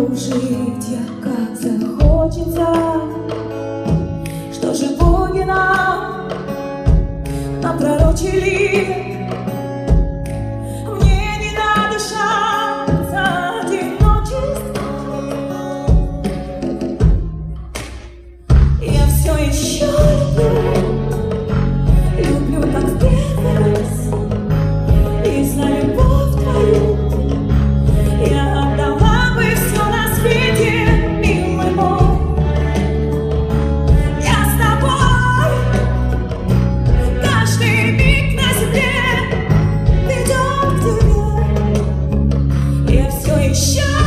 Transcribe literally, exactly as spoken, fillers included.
жить я как захочется. Что же боги нам напророчили? Мне не надышаться одиночеством. Я все еще люблю, люблю как в первый раз. И за любовь твою я отдала бы все на свете, милый мой. Я с тобой, каждый миг на земле ведет к тебе. Я все еще